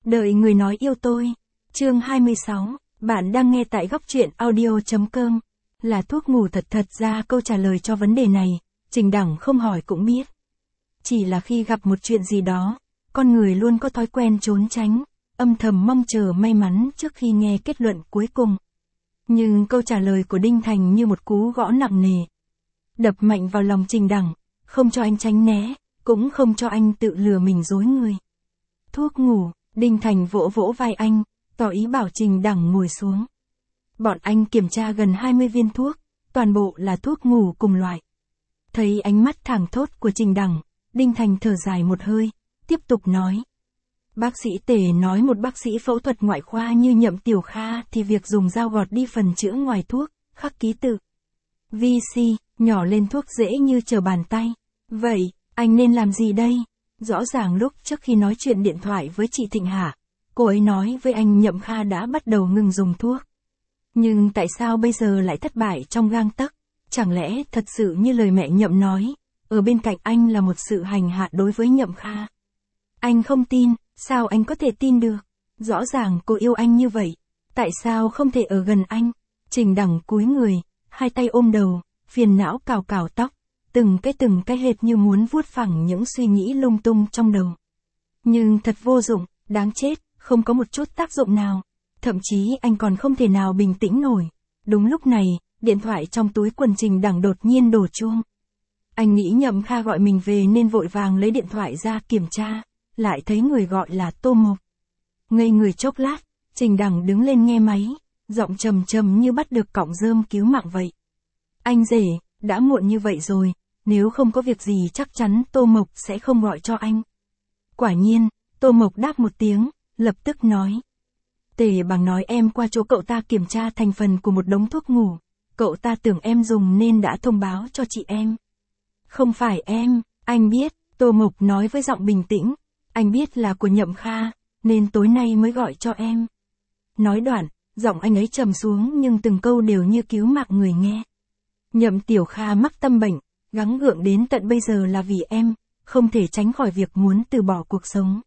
Đợi người nói yêu tôi. Chương 26, bạn đang nghe tại góc truyện audio.com. Là thuốc ngủ thật ra câu trả lời cho vấn đề này, Trình Đẳng không hỏi cũng biết. Chỉ là khi gặp một chuyện gì đó, con người luôn có thói quen trốn tránh, âm thầm mong chờ may mắn trước khi nghe kết luận cuối cùng. Nhưng câu trả lời của Đinh Thành như một cú gõ nặng nề. Đập mạnh vào lòng Trình Đẳng, không cho anh tránh né, cũng không cho anh tự lừa mình dối người. Thuốc ngủ, Đinh Thành vỗ vỗ vai anh, tỏ ý bảo Trình Đẳng ngồi xuống. Bọn anh kiểm tra gần 20 viên thuốc, toàn bộ là thuốc ngủ cùng loại. Thấy ánh mắt thẳng thốt của Trình Đẳng, Đinh Thành thở dài một hơi, tiếp tục nói. Bác sĩ Tề nói một bác sĩ phẫu thuật ngoại khoa như Nhậm Tiểu Kha thì việc dùng dao gọt đi phần chữa ngoài thuốc, khắc ký tự VC, nhỏ lên thuốc dễ như trở bàn tay. Vậy, anh nên làm gì đây? Rõ ràng lúc trước khi nói chuyện điện thoại với chị Thịnh Hà, cô ấy nói với anh Nhậm Kha đã bắt đầu ngừng dùng thuốc. Nhưng tại sao bây giờ lại thất bại trong gang tấc? Chẳng lẽ thật sự như lời mẹ Nhậm nói, ở bên cạnh anh là một sự hành hạ đối với Nhậm Kha? Anh không tin, sao anh có thể tin được? Rõ ràng cô yêu anh như vậy, tại sao không thể ở gần anh? Trình Đẳng cúi người, hai tay ôm đầu, phiền não cào cào tóc, từng cái hệt như muốn vuốt phẳng những suy nghĩ lung tung trong đầu. Nhưng thật vô dụng, đáng chết, không có một chút tác dụng nào. Thậm chí anh còn không thể nào bình tĩnh nổi. Đúng lúc này, điện thoại trong túi quần Trình Đẳng đột nhiên đổ chuông. Anh nghĩ Nhậm Kha gọi mình về nên vội vàng lấy điện thoại ra kiểm tra, lại thấy người gọi là Tô Mộc. Ngây người chốc lát, Trình Đẳng đứng lên nghe máy, giọng trầm trầm như bắt được cọng rơm cứu mạng vậy. Anh rể, đã muộn như vậy rồi, nếu không có việc gì chắc chắn Tô Mộc sẽ không gọi cho anh. Quả nhiên, Tô Mộc đáp một tiếng, lập tức nói. Tề Bằng nói em qua chỗ cậu ta kiểm tra thành phần của một đống thuốc ngủ, cậu ta tưởng em dùng nên đã thông báo cho chị em. Không phải em, anh biết, Tô Mộc nói với giọng bình tĩnh, anh biết là của Nhậm Kha, nên tối nay mới gọi cho em. Nói đoạn, giọng anh ấy trầm xuống nhưng từng câu đều như cứu mạng người nghe. Nhậm Tiểu Kha mắc tâm bệnh, gắng gượng đến tận bây giờ là vì em, không thể tránh khỏi việc muốn từ bỏ cuộc sống.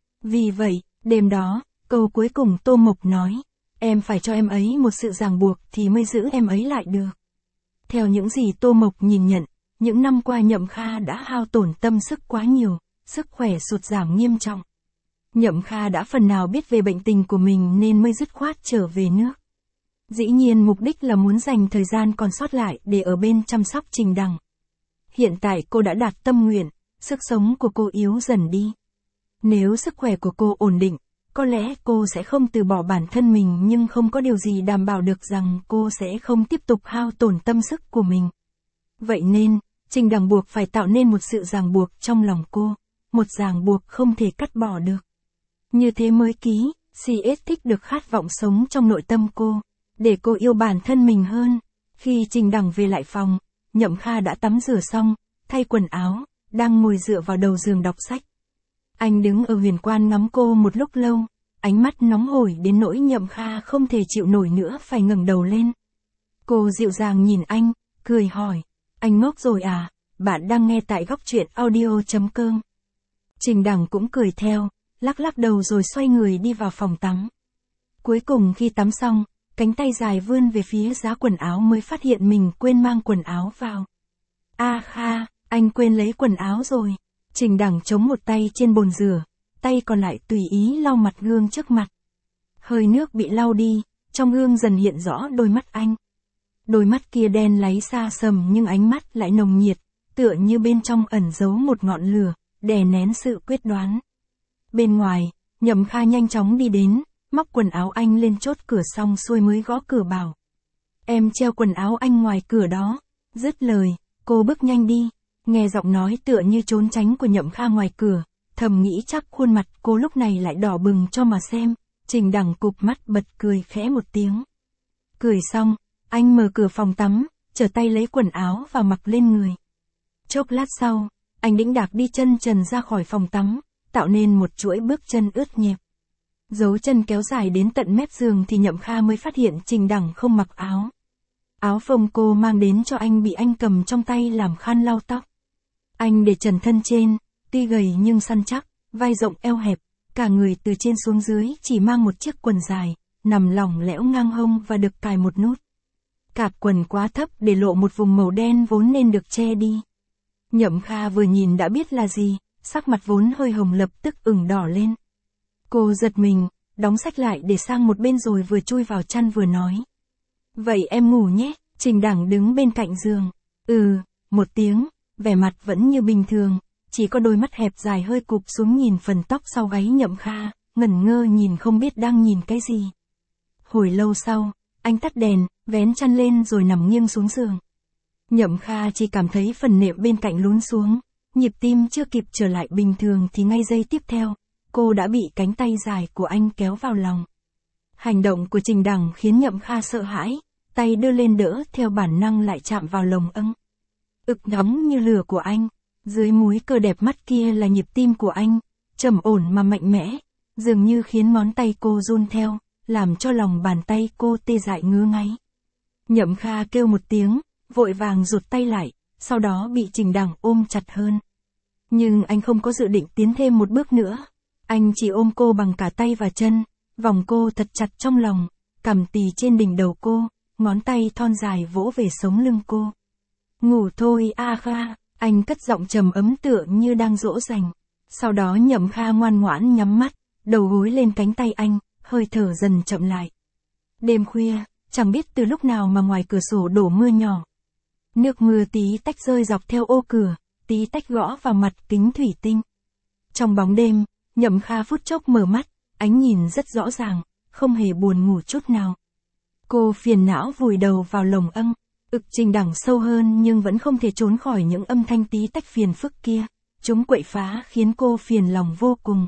Vì vậy, đêm đó, câu cuối cùng Tô Mộc nói, em phải cho em ấy một sự ràng buộc thì mới giữ em ấy lại được. Theo những gì Tô Mộc nhìn nhận, những năm qua Nhậm Kha đã hao tổn tâm sức quá nhiều, sức khỏe sụt giảm nghiêm trọng. Nhậm Kha đã phần nào biết về bệnh tình của mình nên mới dứt khoát trở về nước. Dĩ nhiên mục đích là muốn dành thời gian còn sót lại để ở bên chăm sóc Trình Đẳng. Hiện tại cô đã đạt tâm nguyện, sức sống của cô yếu dần đi. Nếu sức khỏe của cô ổn định, có lẽ cô sẽ không từ bỏ bản thân mình nhưng không có điều gì đảm bảo được rằng cô sẽ không tiếp tục hao tổn tâm sức của mình. Vậy nên, Trình Đẳng buộc phải tạo nên một sự ràng buộc trong lòng cô, một ràng buộc không thể cắt bỏ được. Như thế mới ký, CS thích được khát vọng sống trong nội tâm cô, để cô yêu bản thân mình hơn. Khi Trình Đẳng về lại phòng, Nhậm Kha đã tắm rửa xong, thay quần áo, đang ngồi dựa vào đầu giường đọc sách. Anh đứng ở huyền quan ngắm cô một lúc lâu, ánh mắt nóng hổi đến nỗi Nhậm Kha không thể chịu nổi nữa phải ngẩng đầu lên. Cô dịu dàng nhìn anh, cười hỏi, anh ngốc rồi à, bạn đang nghe tại góc truyện audio.com. Trình Đẳng cũng cười theo, lắc lắc đầu rồi xoay người đi vào phòng tắm. Cuối cùng khi tắm xong, cánh tay dài vươn về phía giá quần áo mới phát hiện mình quên mang quần áo vào. A Kha, anh quên lấy quần áo rồi. Trình Đẳng chống một tay trên bồn rửa, tay còn lại tùy ý lau mặt gương trước mặt. Hơi nước bị lau đi, trong gương dần hiện rõ đôi mắt anh. Đôi mắt kia đen láy xa sầm nhưng ánh mắt lại nồng nhiệt, tựa như bên trong ẩn giấu một ngọn lửa, đè nén sự quyết đoán. Bên ngoài, Nhậm Kha nhanh chóng đi đến, móc quần áo anh lên chốt cửa xong xuôi mới gõ cửa bảo. Em treo quần áo anh ngoài cửa đó. Dứt lời, cô bước nhanh đi, nghe giọng nói tựa như trốn tránh của Nhậm Kha ngoài cửa, thầm nghĩ chắc khuôn mặt cô lúc này lại đỏ bừng cho mà xem. Trình Đẳng cụp mắt bật cười khẽ một tiếng. Cười xong, anh mở cửa phòng tắm, trở tay lấy quần áo và mặc lên người. Chốc lát sau, anh đĩnh đạc đi chân trần ra khỏi phòng tắm, tạo nên một chuỗi bước chân ướt nhẹp. Dấu chân kéo dài đến tận mép giường thì Nhậm Kha mới phát hiện Trình Đẳng không mặc áo. Áo phông cô mang đến cho anh bị anh cầm trong tay làm khăn lau tóc. Anh để trần thân trên, tuy gầy nhưng săn chắc, vai rộng eo hẹp, cả người từ trên xuống dưới chỉ mang một chiếc quần dài, nằm lỏng lẻo ngang hông và được cài một nút. Cạp quần quá thấp để lộ một vùng màu đen vốn nên được che đi. Nhậm Kha vừa nhìn đã biết là gì, sắc mặt vốn hơi hồng lập tức ửng đỏ lên. Cô giật mình, đóng sách lại để sang một bên rồi vừa chui vào chăn vừa nói. Vậy em ngủ nhé, Trình Đằng đứng bên cạnh giường. Một tiếng, vẻ mặt vẫn như bình thường, chỉ có đôi mắt hẹp dài hơi cụp xuống nhìn phần tóc sau gáy Nhậm Kha, ngẩn ngơ nhìn không biết đang nhìn cái gì. Hồi lâu sau, anh tắt đèn, vén chăn lên rồi nằm nghiêng xuống giường. Nhậm Kha chỉ cảm thấy phần nệm bên cạnh lún xuống, nhịp tim chưa kịp trở lại bình thường thì ngay giây tiếp theo, cô đã bị cánh tay dài của anh kéo vào lòng. Hành động của Trình Đằng khiến Nhậm Kha sợ hãi, tay đưa lên đỡ theo bản năng lại chạm vào lồng âng. Ực nóng như lửa của anh, dưới múi cờ đẹp mắt kia là nhịp tim của anh, trầm ổn mà mạnh mẽ, dường như khiến ngón tay cô run theo, làm cho lòng bàn tay cô tê dại ngứa ngáy. Nhậm Kha kêu một tiếng, vội vàng rụt tay lại, sau đó bị Trình Đằng ôm chặt hơn. Nhưng anh không có dự định tiến thêm một bước nữa. Anh chỉ ôm cô bằng cả tay và chân, vòng cô thật chặt trong lòng, cằm tì trên đỉnh đầu cô, ngón tay thon dài vỗ về sống lưng cô. Ngủ thôi A Kha, anh cất giọng trầm ấm tựa như đang dỗ dành. Sau đó Nhậm Kha ngoan ngoãn nhắm mắt, đầu gối lên cánh tay anh, hơi thở dần chậm lại. Đêm khuya, chẳng biết từ lúc nào mà ngoài cửa sổ đổ mưa nhỏ. Nước mưa tí tách rơi dọc theo ô cửa, tí tách gõ vào mặt kính thủy tinh. Trong bóng đêm, Nhậm Kha phút chốc mở mắt, ánh nhìn rất rõ ràng, không hề buồn ngủ chút nào. Cô phiền não vùi đầu vào lồng âng, ực Trình Đằng sâu hơn nhưng vẫn không thể trốn khỏi những âm thanh tí tách phiền phức kia. Chúng quậy phá khiến cô phiền lòng vô cùng.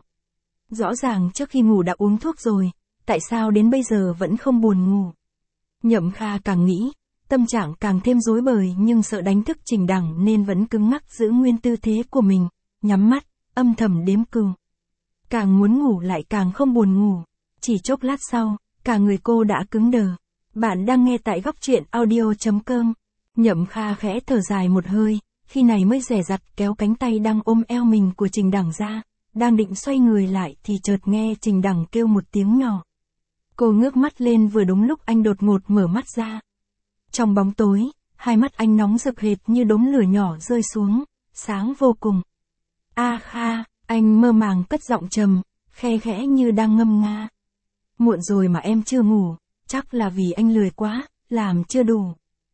Rõ ràng trước khi ngủ đã uống thuốc rồi, tại sao đến bây giờ vẫn không buồn ngủ? Nhậm Kha càng nghĩ, tâm trạng càng thêm rối bời nhưng sợ đánh thức Trình Đằng nên vẫn cứng ngắc giữ nguyên tư thế của mình, nhắm mắt, âm thầm đếm cừu. Càng muốn ngủ lại càng không buồn ngủ. Chỉ chốc lát sau, cả người cô đã cứng đờ. Bạn đang nghe tại góc truyện audio.com. Nhậm Kha khẽ thở dài một hơi, khi này mới dè dặt kéo cánh tay đang ôm eo mình của Trình Đằng ra, đang định xoay người lại thì chợt nghe Trình Đằng kêu một tiếng nhỏ. Cô ngước mắt lên vừa đúng lúc anh đột ngột mở mắt ra. Trong bóng tối, hai mắt anh nóng rực hệt như đốm lửa nhỏ rơi xuống, sáng vô cùng. A Kha, anh mơ màng cất giọng trầm, khe khẽ như đang ngâm nga. Muộn rồi mà em chưa ngủ, chắc là vì anh lười quá, làm chưa đủ.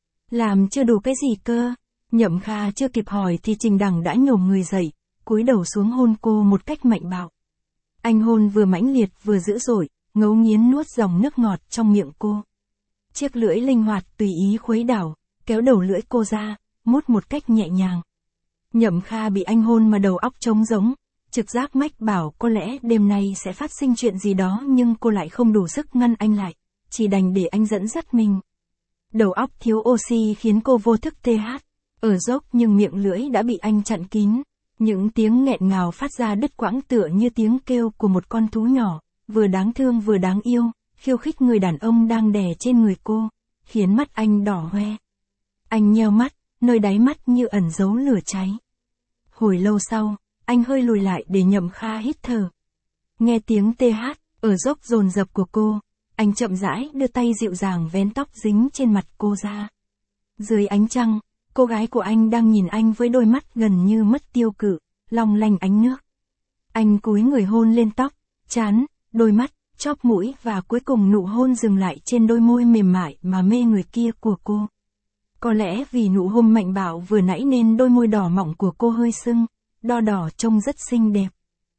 Làm chưa đủ cái gì cơ? Nhậm Kha chưa kịp hỏi thì Trình Đằng đã nhổm người dậy, cúi đầu xuống hôn cô một cách mạnh bạo. Anh hôn vừa mãnh liệt vừa dữ dội, ngấu nghiến nuốt dòng nước ngọt trong miệng cô. Chiếc lưỡi linh hoạt tùy ý khuấy đảo, kéo đầu lưỡi cô ra, mút một cách nhẹ nhàng. Nhậm Kha bị anh hôn mà đầu óc trống rỗng, trực giác mách bảo có lẽ đêm nay sẽ phát sinh chuyện gì đó nhưng cô lại không đủ sức ngăn anh lại, chỉ đành để anh dẫn dắt mình. Đầu óc thiếu oxy khiến cô vô thức tê hát, ở dốc nhưng miệng lưỡi đã bị anh chặn kín. Những tiếng nghẹn ngào phát ra đứt quãng tựa như tiếng kêu của một con thú nhỏ, vừa đáng thương vừa đáng yêu, khiêu khích người đàn ông đang đè trên người cô, khiến mắt anh đỏ hoe. Anh nheo mắt, nơi đáy mắt như ẩn giấu lửa cháy. Hồi lâu sau, anh hơi lùi lại để Nhậm Kha hít thở. Nghe tiếng tê hát, ở dốc dồn dập của cô, anh chậm rãi đưa tay dịu dàng vén tóc dính trên mặt cô ra. Dưới ánh trăng, cô gái của anh đang nhìn anh với đôi mắt gần như mất tiêu cự, long lanh ánh nước. Anh cúi người hôn lên tóc, trán, đôi mắt, chóp mũi và cuối cùng nụ hôn dừng lại trên đôi môi mềm mại mà mê người kia của cô. Có lẽ vì nụ hôn mạnh bạo vừa nãy nên đôi môi đỏ mọng của cô hơi sưng, đo đỏ trông rất xinh đẹp.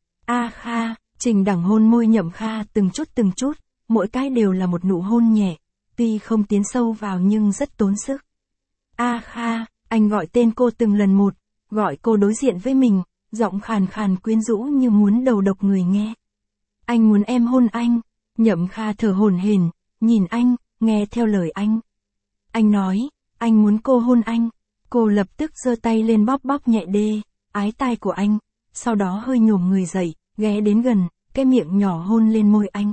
A Kha, Trình Đằng hôn môi Nhậm Kha từng chút, mỗi cái đều là một nụ hôn nhẹ, tuy không tiến sâu vào nhưng rất tốn sức. A Kha, anh gọi tên cô từng lần một, gọi cô đối diện với mình, giọng khàn khàn quyến rũ như muốn đầu độc người nghe. Anh muốn em hôn anh. Nhậm Kha thở hổn hển, nhìn anh, nghe theo lời anh. Anh nói, anh muốn cô hôn anh. Cô lập tức giơ tay lên bóp bóp nhẹ đê, ái tai của anh, sau đó hơi nhổm người dậy, ghé đến gần, cái miệng nhỏ hôn lên môi anh.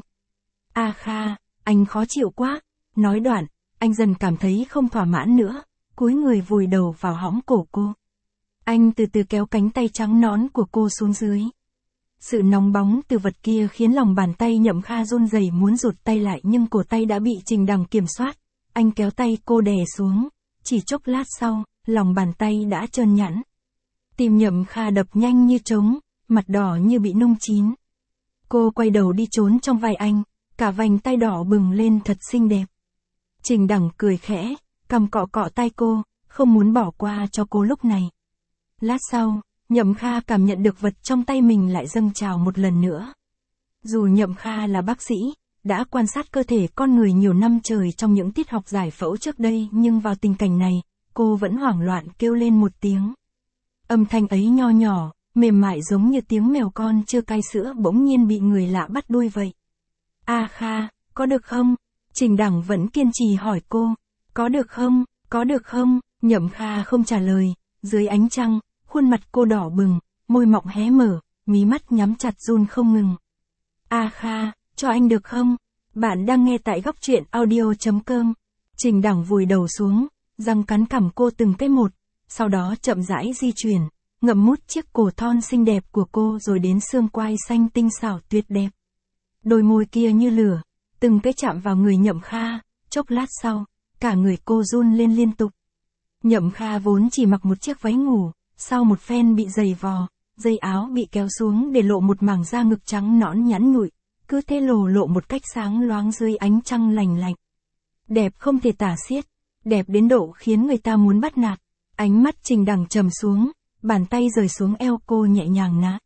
A Kha, anh khó chịu quá. Nói đoạn, anh dần cảm thấy không thỏa mãn nữa, cúi người vùi đầu vào hõm cổ cô. Anh từ từ kéo cánh tay trắng nõn của cô xuống dưới. Sự nóng bóng từ vật kia khiến lòng bàn tay Nhậm Kha run rẩy muốn rụt tay lại nhưng cổ tay đã bị Trình Đằng kiểm soát. Anh kéo tay cô đè xuống. Chỉ chốc lát sau, lòng bàn tay đã trơn nhẵn. Tim Nhậm Kha đập nhanh như trống, mặt đỏ như bị nung chín. Cô quay đầu đi trốn trong vai anh, cả vành tay đỏ bừng lên thật xinh đẹp. Trình Đằng cười khẽ, cầm cọ cọ tay cô, không muốn bỏ qua cho cô lúc này. Lát sau, Nhậm Kha cảm nhận được vật trong tay mình lại dâng trào một lần nữa. Dù Nhậm Kha là bác sĩ, đã quan sát cơ thể con người nhiều năm trời trong những tiết học giải phẫu trước đây nhưng vào tình cảnh này, cô vẫn hoảng loạn kêu lên một tiếng. Âm thanh ấy nho nhỏ, mềm mại giống như tiếng mèo con chưa cai sữa bỗng nhiên bị người lạ bắt đuôi vậy. A Kha, có được không? Trình Đằng vẫn kiên trì hỏi cô. Có được không? Có được không? Nhậm Kha không trả lời. Dưới ánh trăng, khuôn mặt cô đỏ bừng, môi mọng hé mở, mí mắt nhắm chặt run không ngừng. A Kha, cho anh được không? Bạn đang nghe tại góc truyện audio.com. Trình Đằng vùi đầu xuống, răng cắn cằm cô từng cái một, sau đó chậm rãi di chuyển, ngậm mút chiếc cổ thon xinh đẹp của cô rồi đến xương quai xanh tinh xảo tuyệt đẹp. Đôi môi kia như lửa, từng cái chạm vào người Nhậm Kha, chốc lát sau, cả người cô run lên liên tục. Nhậm Kha vốn chỉ mặc một chiếc váy ngủ, sau một phen bị giày vò, dây áo bị kéo xuống để lộ một mảng da ngực trắng nõn nhẵn nhụi, cứ thế lộ một cách sáng loáng dưới ánh trăng lành lạnh. Đẹp không thể tả xiết, đẹp đến độ khiến người ta muốn bắt nạt. Ánh mắt Trình Đằng trầm xuống, bàn tay rời xuống eo cô nhẹ nhàng nát.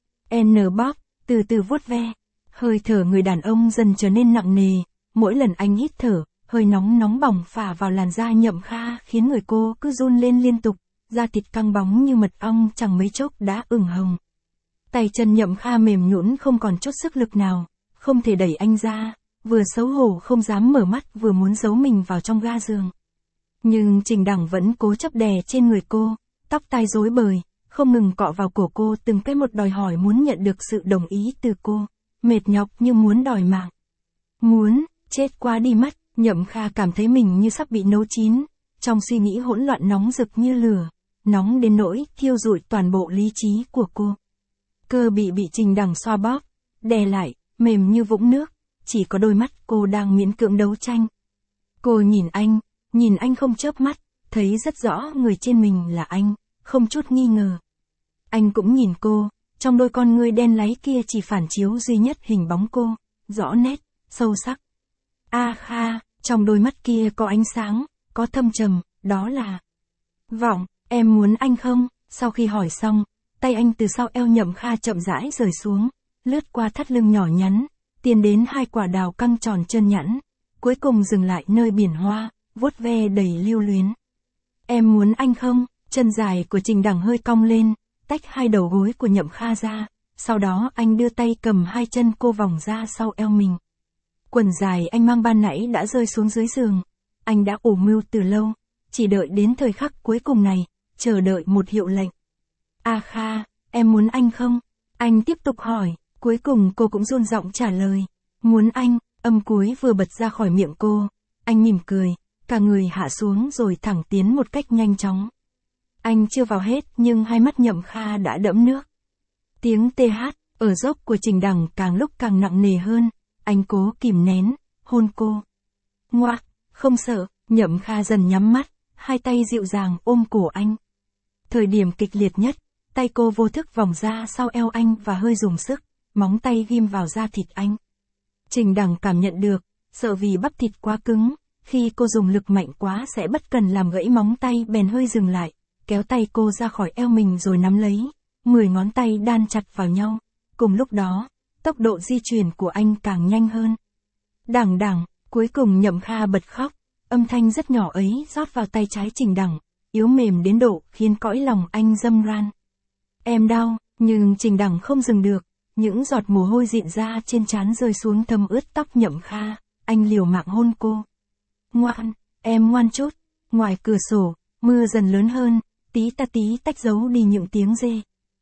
Bóp, từ từ vuốt ve. Hơi thở người đàn ông dần trở nên nặng nề, mỗi lần anh hít thở, hơi nóng bỏng phả vào làn da Nhậm Kha khiến người cô cứ run lên liên tục, da thịt căng bóng như mật ong chẳng mấy chốc đã ửng hồng. Tay chân Nhậm Kha mềm nhũn không còn chút sức lực nào, không thể đẩy anh ra, vừa xấu hổ không dám mở mắt vừa muốn giấu mình vào trong ga giường. Nhưng Trình Đằng vẫn cố chấp đè trên người cô, tóc tai rối bời, không ngừng cọ vào cổ cô từng cái một đòi hỏi muốn nhận được sự đồng ý từ cô, mệt nhọc như muốn đòi mạng. Muốn, chết quá đi mất, Nhậm Kha cảm thấy mình như sắp bị nấu chín, trong suy nghĩ hỗn loạn nóng rực như lửa, nóng đến nỗi thiêu rụi toàn bộ lý trí của cô. Cơ bị Trình Đằng xoa bóp, đè lại, mềm như vũng nước, chỉ có đôi mắt cô đang miễn cưỡng đấu tranh. Cô nhìn anh không chớp mắt, thấy rất rõ người trên mình là anh, không chút nghi ngờ. Anh cũng nhìn cô, trong đôi con ngươi đen láy kia chỉ phản chiếu duy nhất hình bóng cô, rõ nét, sâu sắc. A Kha, trong đôi mắt kia có ánh sáng, có thâm trầm, đó là vọng. Em muốn anh không? Sau khi hỏi xong, tay anh từ sau eo Nhậm Kha chậm rãi rời xuống, lướt qua thắt lưng nhỏ nhắn, tiến đến hai quả đào căng tròn trơn nhẵn, cuối cùng dừng lại nơi biển hoa, vuốt ve đầy lưu luyến. Em muốn anh không? Chân dài của Trình Đằng hơi cong lên, tách hai đầu gối của Nhậm Kha ra, sau đó anh đưa tay cầm hai chân cô vòng ra sau eo mình. Quần dài anh mang ban nãy đã rơi xuống dưới giường, anh đã ủ mưu từ lâu, chỉ đợi đến thời khắc cuối cùng này, chờ đợi một hiệu lệnh. A Kha, em muốn anh không? Anh tiếp tục hỏi, cuối cùng cô cũng run giọng trả lời. Muốn anh, âm cuối vừa bật ra khỏi miệng cô, anh mỉm cười, cả người hạ xuống rồi thẳng tiến một cách nhanh chóng. Anh chưa vào hết nhưng hai mắt Nhậm Kha đã đẫm nước. Tiếng TH ở dốc của Trình Đằng càng lúc càng nặng nề hơn, anh cố kìm nén, hôn cô. Ngoác, không sợ, Nhậm Kha dần nhắm mắt, hai tay dịu dàng ôm cổ anh. Thời điểm kịch liệt nhất, tay cô vô thức vòng ra sau eo anh và hơi dùng sức, móng tay ghim vào da thịt anh. Trình Đằng cảm nhận được, sợ vì bắp thịt quá cứng, khi cô dùng lực mạnh quá sẽ bất cần làm gãy móng tay bèn hơi dừng lại, kéo tay cô ra khỏi eo mình rồi nắm lấy, 10 ngón tay đan chặt vào nhau. Cùng lúc đó, tốc độ di chuyển của anh càng nhanh hơn. Đằng, cuối cùng Nhậm Kha bật khóc, âm thanh rất nhỏ ấy rót vào tay trái Trình Đằng, yếu mềm đến độ khiến cõi lòng anh râm ran. Em đau, nhưng Trình Đằng không dừng được, những giọt mồ hôi rịn ra trên trán rơi xuống thấm ướt tóc Nhậm Kha, anh liều mạng hôn cô. Ngoan, em ngoan chút. Ngoài cửa sổ, mưa dần lớn hơn, tí tách giấu đi những tiếng dê.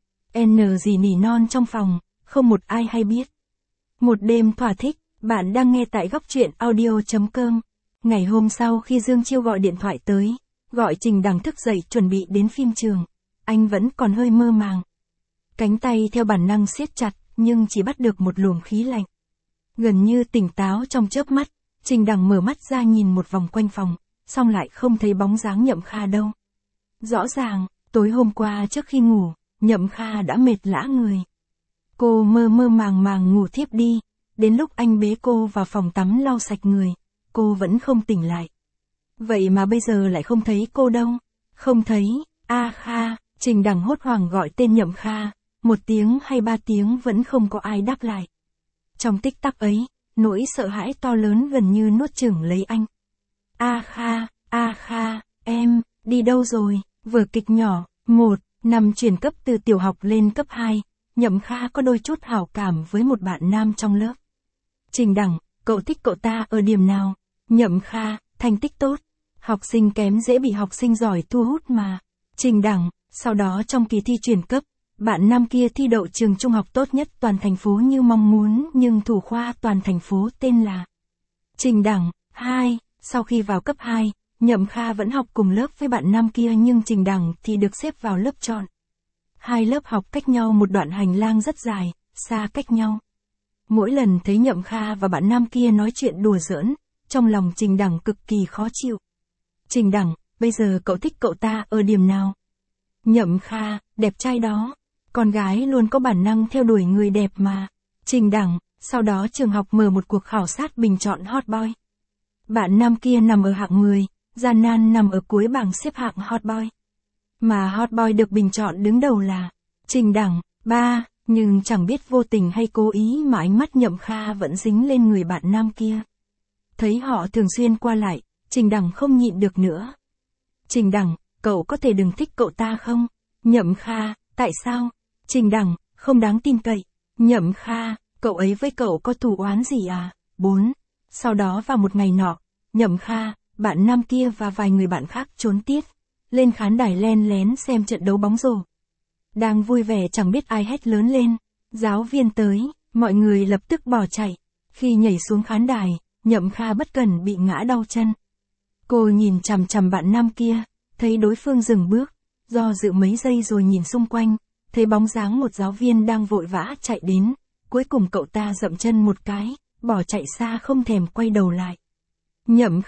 Gì nỉ non trong phòng, không một ai hay biết. Một đêm thỏa thích, bạn đang nghe tại góc truyện audio.com. Ngày hôm sau khi Dương Chiêu gọi điện thoại tới, gọi Trình Đằng thức dậy chuẩn bị đến phim trường, anh vẫn còn hơi mơ màng. Cánh tay theo bản năng siết chặt, nhưng chỉ bắt được một luồng khí lạnh. Gần như tỉnh táo trong chớp mắt, Trình Đằng mở mắt ra nhìn một vòng quanh phòng, xong lại không thấy bóng dáng Nhậm Kha đâu. Rõ ràng, tối hôm qua trước khi ngủ, Nhậm Kha đã mệt lả người. Cô mơ mơ màng màng ngủ thiếp đi, đến lúc anh bế cô vào phòng tắm lau sạch người, cô vẫn không tỉnh lại. Vậy mà bây giờ lại không thấy cô đâu. Không thấy, Kha, Trình Đằng hốt hoảng gọi tên Nhậm Kha, 1 tiếng hay 3 tiếng vẫn không có ai đáp lại. Trong tích tắc ấy, nỗi sợ hãi to lớn gần như nuốt chửng lấy anh. Kha, em, đi đâu rồi? Vở kịch nhỏ, 1, năm chuyển cấp từ tiểu học lên cấp 2, Nhậm Kha có đôi chút hảo cảm với một bạn nam trong lớp. Trình Đằng, cậu thích cậu ta ở điểm nào? Nhậm Kha, thành tích tốt. Học sinh kém dễ bị học sinh giỏi thu hút mà. Trình Đằng, sau đó trong kỳ thi chuyển cấp, bạn nam kia thi đậu trường trung học tốt nhất toàn thành phố như mong muốn, nhưng thủ khoa toàn thành phố tên là Trình Đằng. 2, sau khi vào cấp 2, Nhậm Kha vẫn học cùng lớp với bạn nam kia nhưng Trình Đằng thì được xếp vào lớp chọn. 2 lớp học cách nhau một đoạn hành lang rất dài, xa cách nhau. Mỗi lần thấy Nhậm Kha và bạn nam kia nói chuyện đùa giỡn, trong lòng Trình Đằng cực kỳ khó chịu. Trình Đằng, bây giờ cậu thích cậu ta ở điểm nào? Nhậm Kha, đẹp trai đó. Con gái luôn có bản năng theo đuổi người đẹp mà. Trình Đằng, sau đó trường học mở một cuộc khảo sát bình chọn hot boy. Bạn nam kia nằm ở hạng 10, Gian Nan nằm ở cuối bảng xếp hạng hot boy. Mà hot boy được bình chọn đứng đầu là Trình Đằng. 3, nhưng chẳng biết vô tình hay cố ý mà ánh mắt Nhậm Kha vẫn dính lên người bạn nam kia. Thấy họ thường xuyên qua lại, Trình Đằng không nhịn được nữa. Trình Đằng, cậu có thể đừng thích cậu ta không? Nhậm Kha, tại sao? Trình Đằng, không đáng tin cậy. Nhậm Kha, cậu ấy với cậu có thù oán gì à? 4. Sau đó vào một ngày nọ, Nhậm Kha, bạn nam kia và vài người bạn khác trốn tiết, lên khán đài len lén xem trận đấu bóng rổ. Đang vui vẻ chẳng biết ai hét lớn lên, giáo viên tới, mọi người lập tức bỏ chạy. Khi nhảy xuống khán đài, Nhậm Kha bất cẩn bị ngã đau chân. Cô nhìn chằm chằm bạn nam kia, thấy đối phương dừng bước, do dự mấy giây rồi nhìn xung quanh, thấy bóng dáng một giáo viên đang vội vã chạy đến, cuối cùng cậu ta dậm chân một cái, bỏ chạy xa không thèm quay đầu lại. Nhậm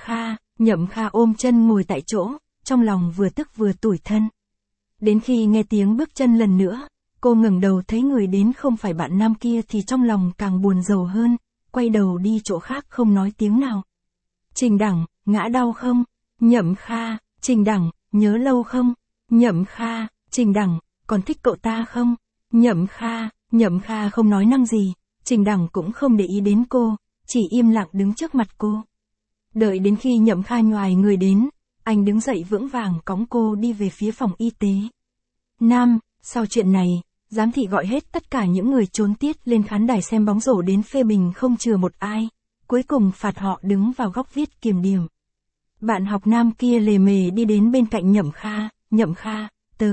Kha ôm chân ngồi tại chỗ, trong lòng vừa tức vừa tủi thân. Đến khi nghe tiếng bước chân lần nữa, cô ngẩng đầu thấy người đến không phải bạn nam kia thì trong lòng càng buồn rầu hơn, quay đầu đi chỗ khác không nói tiếng nào. Trình Đằng, ngã đau không? Nhậm Kha, Trình Đằng, nhớ lâu không? Nhậm Kha, Trình Đằng, còn thích cậu ta không? Nhậm Kha không nói năng gì, Trình Đằng cũng không để ý đến cô, chỉ im lặng đứng trước mặt cô. Đợi đến khi Nhậm Kha nhoài người đến, anh đứng dậy vững vàng cõng cô đi về phía phòng y tế. Sau chuyện này, giám thị gọi hết tất cả những người trốn tiết lên khán đài xem bóng rổ đến phê bình không chừa một ai, cuối cùng phạt họ đứng vào góc viết kiểm điểm. Bạn học nam kia lề mề đi đến bên cạnh Nhậm Kha,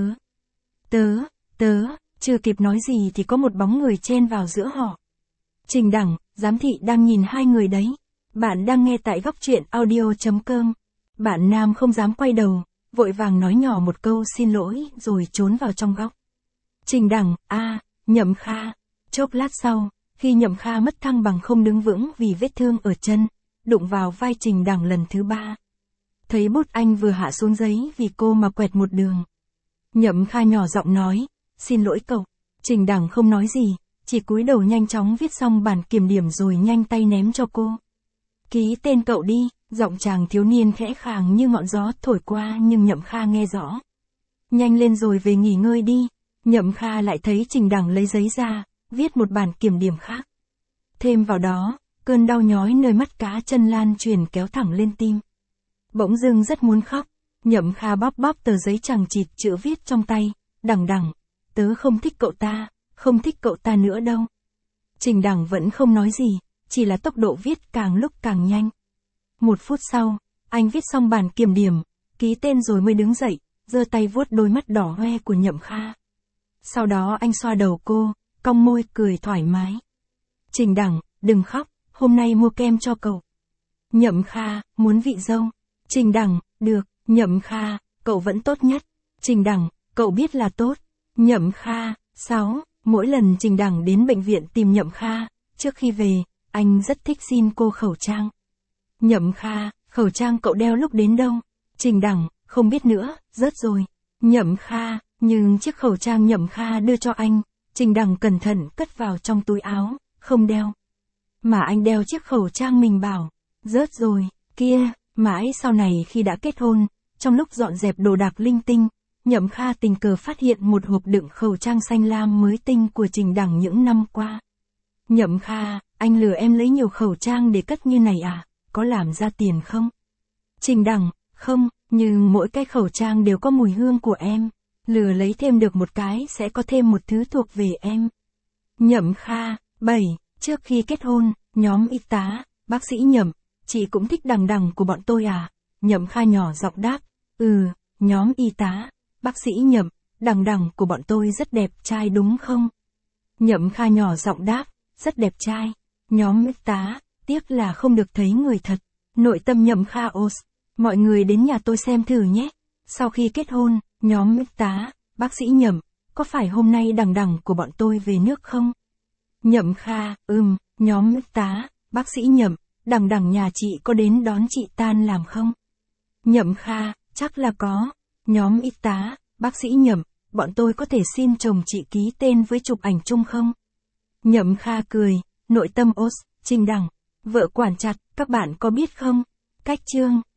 tớ, chưa kịp nói gì thì có một bóng người chen vào giữa họ. Trình Đằng, giám thị đang nhìn hai người đấy. Bạn đang nghe tại góc truyện audio.com. Bạn nam không dám quay đầu, vội vàng nói nhỏ một câu xin lỗi rồi trốn vào trong góc. Trình Đằng, Nhậm Kha. Chốc lát sau, khi Nhậm Kha mất thăng bằng không đứng vững vì vết thương ở chân, đụng vào vai Trình Đằng lần thứ 3. Thấy bút anh vừa hạ xuống giấy vì cô mà quẹt một đường. Nhậm Kha nhỏ giọng nói, xin lỗi cậu. Trình Đằng không nói gì, chỉ cúi đầu nhanh chóng viết xong bản kiểm điểm rồi nhanh tay ném cho cô. Ký tên cậu đi, giọng chàng thiếu niên khẽ khàng như ngọn gió thổi qua nhưng Nhậm Kha nghe rõ. Nhanh lên rồi về nghỉ ngơi đi. Nhậm Kha lại thấy Trình Đằng lấy giấy ra, viết một bản kiểm điểm khác. Thêm vào đó, cơn đau nhói nơi mắt cá chân lan truyền kéo thẳng lên tim. Bỗng dưng rất muốn khóc, Nhậm Kha bóp tờ giấy chằng chịt chữ viết trong tay, Đằng, tớ không thích cậu ta nữa đâu. Trình Đằng vẫn không nói gì, chỉ là tốc độ viết càng lúc càng nhanh. 1 phút sau, anh viết xong bản kiểm điểm, ký tên rồi mới đứng dậy, giơ tay vuốt đôi mắt đỏ hoe của Nhậm Kha. Sau đó anh xoa đầu cô, cong môi cười thoải mái. Trình Đằng, đừng khóc, hôm nay mua kem cho cậu. Nhậm Kha, muốn vị dâu. Trình Đằng, được. Nhậm Kha, cậu vẫn tốt nhất. Trình Đằng, cậu biết là tốt. Nhậm Kha, 6. Mỗi lần Trình Đằng đến bệnh viện tìm Nhậm Kha, trước khi về, anh rất thích xin cô khẩu trang. Nhậm Kha, khẩu trang cậu đeo lúc đến đâu? Trình Đằng, không biết nữa, rớt rồi. Nhậm Kha, nhưng chiếc khẩu trang Nhậm Kha đưa cho anh, Trình Đằng cẩn thận cất vào trong túi áo, không đeo. Mà anh đeo chiếc khẩu trang mình bảo, rớt rồi, kia, mãi sau này khi đã kết hôn, trong lúc dọn dẹp đồ đạc linh tinh, Nhậm Kha tình cờ phát hiện một hộp đựng khẩu trang xanh lam mới tinh của Trình Đằng những năm qua. Nhậm Kha, anh lừa em lấy nhiều khẩu trang để cất như này à, có làm ra tiền không? Trình Đằng, không, nhưng mỗi cái khẩu trang đều có mùi hương của em. Lừa lấy thêm được một cái sẽ có thêm một thứ thuộc về em. Nhậm Kha, 7. Trước khi kết hôn, nhóm y tá, bác sĩ Nhậm, chị cũng thích Đằng Đằng của bọn tôi à? Nhậm Kha nhỏ giọng đáp, nhóm y tá, bác sĩ Nhậm, Đằng Đằng của bọn tôi rất đẹp trai đúng không? Nhậm Kha nhỏ giọng đáp, rất đẹp trai. Nhóm y tá, tiếc là không được thấy người thật. Nội tâm Nhậm Kha os, mọi người đến nhà tôi xem thử nhé. Sau khi kết hôn, nhóm y tá, bác sĩ Nhậm, có phải hôm nay Đằng Đằng của bọn tôi về nước không? Nhậm Kha, nhóm y tá, bác sĩ Nhậm, Đằng Đằng nhà chị có đến đón chị tan làm không? Nhậm Kha, chắc là có. Nhóm y tá, bác sĩ Nhậm, bọn tôi có thể xin chồng chị ký tên với chụp ảnh chung không? Nhậm Kha cười, nội tâm os, Trình Đằng, vợ quản chặt, các bạn có biết không? Cách chương